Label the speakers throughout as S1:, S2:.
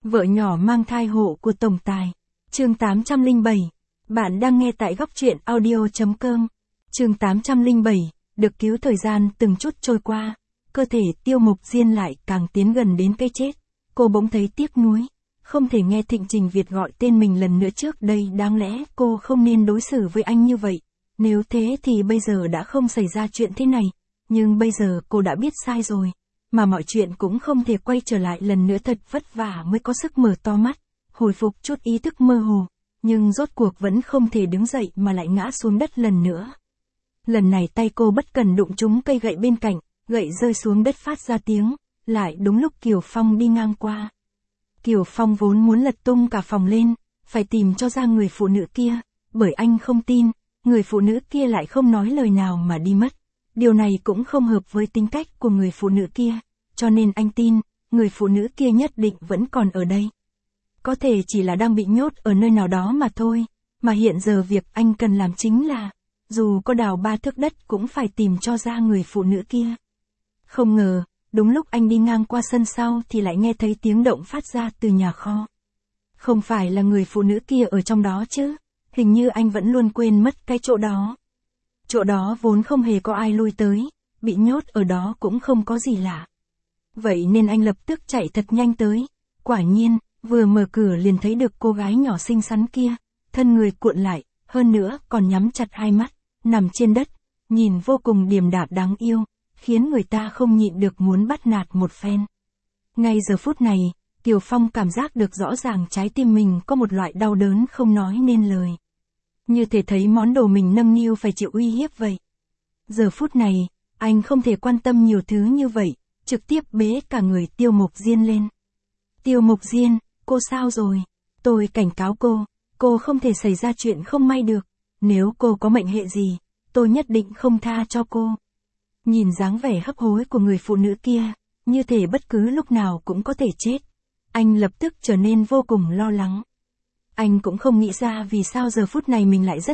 S1: Vợ nhỏ mang thai hộ của tổng tài. Chương 807. Bạn đang nghe tại góc truyện audio.com. Chương 807. Được cứu thời gian từng chút trôi qua. Cơ thể Tiêu Mục Diên lại càng tiến gần đến cái chết. Cô bỗng thấy tiếc nuối. Không thể nghe Thịnh Trình Việt gọi tên mình lần nữa trước đây, đáng lẽ cô không nên đối xử với anh như vậy. Nếu thế thì bây giờ đã không xảy ra chuyện thế này. Nhưng bây giờ cô đã biết sai rồi. Mà mọi chuyện cũng không thể quay trở lại lần nữa, thật vất vả mới có sức mở to mắt, hồi phục chút ý thức mơ hồ, nhưng rốt cuộc vẫn không thể đứng dậy mà lại ngã xuống đất lần nữa. Lần này tay cô bất cần đụng trúng cây gậy bên cạnh, gậy rơi xuống đất phát ra tiếng, lại đúng lúc Kiều Phong đi ngang qua. Kiều Phong vốn muốn lật tung cả phòng lên, phải tìm cho ra người phụ nữ kia, bởi anh không tin, người phụ nữ kia lại không nói lời nào mà đi mất. Điều này cũng không hợp với tính cách của người phụ nữ kia, cho nên anh tin, người phụ nữ kia nhất định vẫn còn ở đây. Có thể chỉ là đang bị nhốt ở nơi nào đó mà thôi, mà hiện giờ việc anh cần làm chính là, dù có đào 3 thước đất cũng phải tìm cho ra người phụ nữ kia. Không ngờ, đúng lúc anh đi ngang qua sân sau thì lại nghe thấy tiếng động phát ra từ nhà kho. Không phải là người phụ nữ kia ở trong đó chứ, hình như anh vẫn luôn quên mất cái chỗ đó. Chỗ đó vốn không hề có ai lui tới, bị nhốt ở đó cũng không có gì lạ. Vậy nên anh lập tức chạy thật nhanh tới. Quả nhiên, vừa mở cửa liền thấy được cô gái nhỏ xinh xắn kia, thân người cuộn lại, hơn nữa còn nhắm chặt hai mắt, nằm trên đất, nhìn vô cùng điềm đạm đáng yêu, khiến người ta không nhịn được muốn bắt nạt một phen. Ngay giờ phút này, Kiều Phong cảm giác được rõ ràng trái tim mình có một loại đau đớn không nói nên lời. Như thể thấy món đồ mình nâng niu phải chịu uy hiếp vậy. Giờ phút này, anh không thể quan tâm nhiều thứ như vậy, trực tiếp bế cả người Tiêu Mục Diên lên. Tiêu Mục Diên, cô sao rồi? Tôi cảnh cáo cô không thể xảy ra chuyện không may được. Nếu cô có mệnh hệ gì, tôi nhất định không tha cho cô. Nhìn dáng vẻ hấp hối của người phụ nữ kia, như thể bất cứ lúc nào cũng có thể chết. Anh lập tức trở nên vô cùng lo lắng. Anh cũng không nghĩ ra vì sao giờ phút này mình lại rất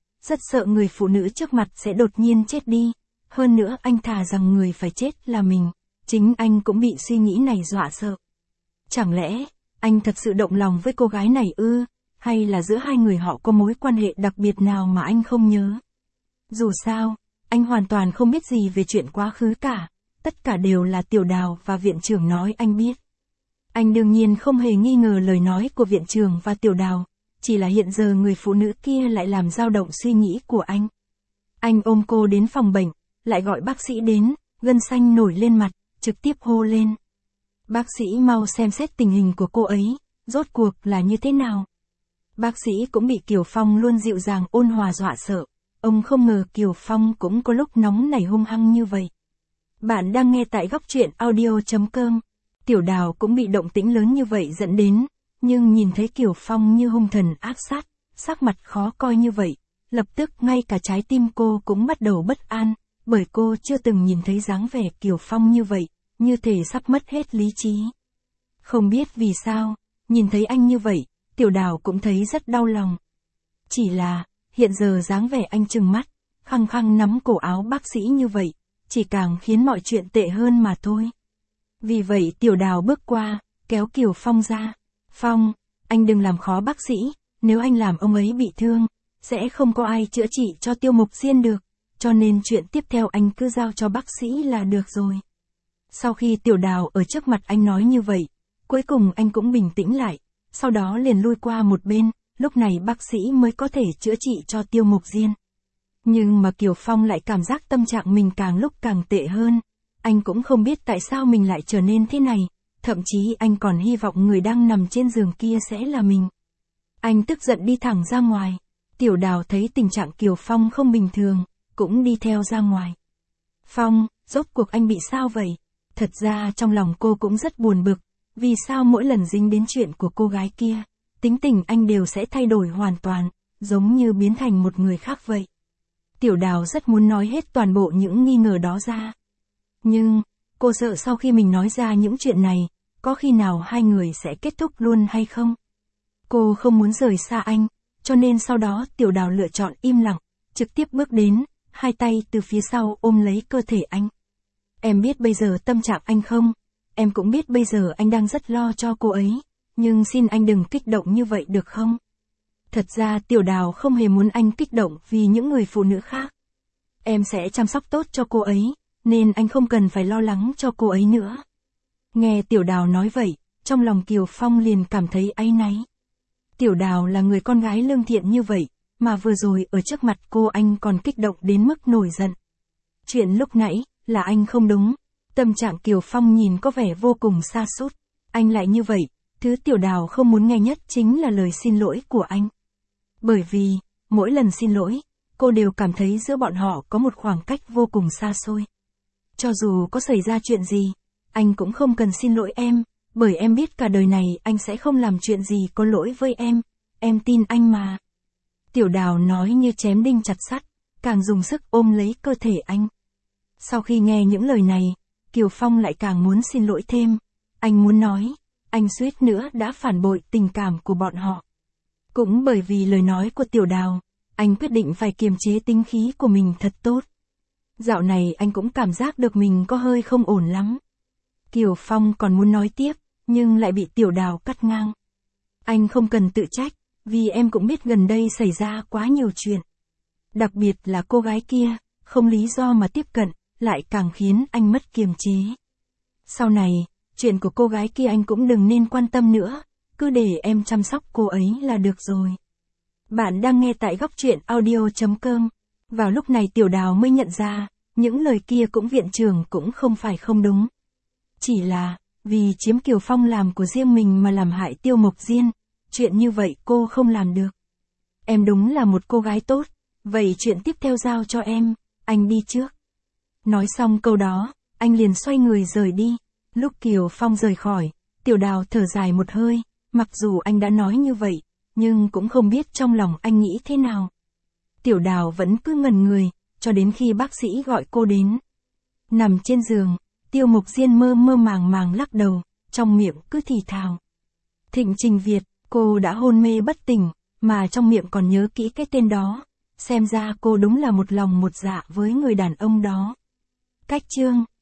S1: sợ người phụ nữ trước mặt sẽ đột nhiên chết đi. Hơn nữa anh thà rằng người phải chết là mình, chính anh cũng bị suy nghĩ này dọa sợ. Chẳng lẽ, anh thật sự động lòng với cô gái này ư, hay là giữa hai người họ có mối quan hệ đặc biệt nào mà anh không nhớ? Dù sao, anh hoàn toàn không biết gì về chuyện quá khứ cả, tất cả đều là Tiểu Đào và viện trưởng nói anh biết. Anh đương nhiên không hề nghi ngờ lời nói của viện trưởng và Tiểu Đào, chỉ là hiện giờ người phụ nữ kia lại làm dao động suy nghĩ của anh. Anh ôm cô đến phòng bệnh, lại gọi bác sĩ đến, gân xanh nổi lên mặt, trực tiếp hô lên. Bác sĩ mau xem xét tình hình của cô ấy, rốt cuộc là như thế nào. Bác sĩ cũng bị Kiều Phong luôn dịu dàng ôn hòa dọa sợ, ông không ngờ Kiều Phong cũng có lúc nóng nảy hung hăng như vậy. Bạn đang nghe tại góc truyện audio.com. Tiểu Đào cũng bị động tĩnh lớn như vậy dẫn đến, nhưng nhìn thấy Kiều Phong như hung thần ác sát, sắc mặt khó coi như vậy, lập tức ngay cả trái tim cô cũng bắt đầu bất an, bởi cô chưa từng nhìn thấy dáng vẻ Kiều Phong như vậy, như thể sắp mất hết lý trí. Không biết vì sao, nhìn thấy anh như vậy, Tiểu Đào cũng thấy rất đau lòng. Chỉ là, hiện giờ dáng vẻ anh trừng mắt, khăng khăng nắm cổ áo bác sĩ như vậy, chỉ càng khiến mọi chuyện tệ hơn mà thôi. Vì vậy Tiểu Đào bước qua, kéo Kiều Phong ra. Phong, anh đừng làm khó bác sĩ, nếu anh làm ông ấy bị thương, sẽ không có ai chữa trị cho Tiêu Mục Diên được, cho nên chuyện tiếp theo anh cứ giao cho bác sĩ là được rồi. Sau khi Tiểu Đào ở trước mặt anh nói như vậy, cuối cùng anh cũng bình tĩnh lại, sau đó liền lui qua một bên, lúc này bác sĩ mới có thể chữa trị cho Tiêu Mục Diên. Nhưng mà Kiều Phong lại cảm giác tâm trạng mình càng lúc càng tệ hơn. Anh cũng không biết tại sao mình lại trở nên thế này, thậm chí anh còn hy vọng người đang nằm trên giường kia sẽ là mình. Anh tức giận đi thẳng ra ngoài. Tiểu Đào thấy tình trạng Kiều Phong không bình thường, cũng đi theo ra ngoài. Phong, rốt cuộc anh bị sao vậy? Thật ra trong lòng cô cũng rất buồn bực, vì sao mỗi lần dính đến chuyện của cô gái kia, tính tình anh đều sẽ thay đổi hoàn toàn, giống như biến thành một người khác vậy. Tiểu Đào rất muốn nói hết toàn bộ những nghi ngờ đó ra. Nhưng, cô sợ sau khi mình nói ra những chuyện này, có khi nào hai người sẽ kết thúc luôn hay không? Cô không muốn rời xa anh, cho nên sau đó Tiểu Đào lựa chọn im lặng, trực tiếp bước đến, hai tay từ phía sau ôm lấy cơ thể anh. Em biết bây giờ tâm trạng anh không? Em cũng biết bây giờ anh đang rất lo cho cô ấy, nhưng xin anh đừng kích động như vậy được không? Thật ra Tiểu Đào không hề muốn anh kích động vì những người phụ nữ khác. Em sẽ chăm sóc tốt cho cô ấy, nên anh không cần phải lo lắng cho cô ấy nữa. Nghe Tiểu Đào nói vậy, trong lòng Kiều Phong liền cảm thấy áy náy. Tiểu Đào là người con gái lương thiện như vậy, mà vừa rồi ở trước mặt cô anh còn kích động đến mức nổi giận. Chuyện lúc nãy, là anh không đúng. Tâm trạng Kiều Phong nhìn có vẻ vô cùng sa sút. Anh lại như vậy, thứ Tiểu Đào không muốn nghe nhất chính là lời xin lỗi của anh. Bởi vì, mỗi lần xin lỗi, cô đều cảm thấy giữa bọn họ có một khoảng cách vô cùng xa xôi. Cho dù có xảy ra chuyện gì, anh cũng không cần xin lỗi em, bởi em biết cả đời này anh sẽ không làm chuyện gì có lỗi với em tin anh mà. Tiểu Đào nói như chém đinh chặt sắt, càng dùng sức ôm lấy cơ thể anh. Sau khi nghe những lời này, Kiều Phong lại càng muốn xin lỗi thêm. Anh muốn nói, anh suýt nữa đã phản bội tình cảm của bọn họ. Cũng bởi vì lời nói của Tiểu Đào, anh quyết định phải kiềm chế tính khí của mình thật tốt. Dạo này anh cũng cảm giác được mình có hơi không ổn lắm. Kiều Phong còn muốn nói tiếp, nhưng lại bị Tiểu Đào cắt ngang. Anh không cần tự trách, vì em cũng biết gần đây xảy ra quá nhiều chuyện. Đặc biệt là cô gái kia, không lý do mà tiếp cận, lại càng khiến anh mất kiềm chế. Sau này, chuyện của cô gái kia anh cũng đừng nên quan tâm nữa, cứ để em chăm sóc cô ấy là được rồi. Bạn đang nghe tại góc truyện audio.com. Vào lúc này Tiểu Đào mới nhận ra, những lời kia cũng viện trưởng cũng không phải không đúng. Chỉ là, vì chiếm Kiều Phong làm của riêng mình mà làm hại Tiêu Mộc Diên, chuyện như vậy cô không làm được. Em đúng là một cô gái tốt, vậy chuyện tiếp theo giao cho em, anh đi trước. Nói xong câu đó, anh liền xoay người rời đi. Lúc Kiều Phong rời khỏi, Tiểu Đào thở dài một hơi, mặc dù anh đã nói như vậy, nhưng cũng không biết trong lòng anh nghĩ thế nào. Tiểu Đào vẫn cứ ngẩn người, cho đến khi bác sĩ gọi cô đến. Nằm trên giường, Tiêu Mộc Diên mơ mơ màng màng lắc đầu, trong miệng cứ thì thào. Thịnh Trình Việt, cô đã hôn mê bất tỉnh, mà trong miệng còn nhớ kỹ cái tên đó. Xem ra cô đúng là một lòng một dạ với người đàn ông đó. Cách chương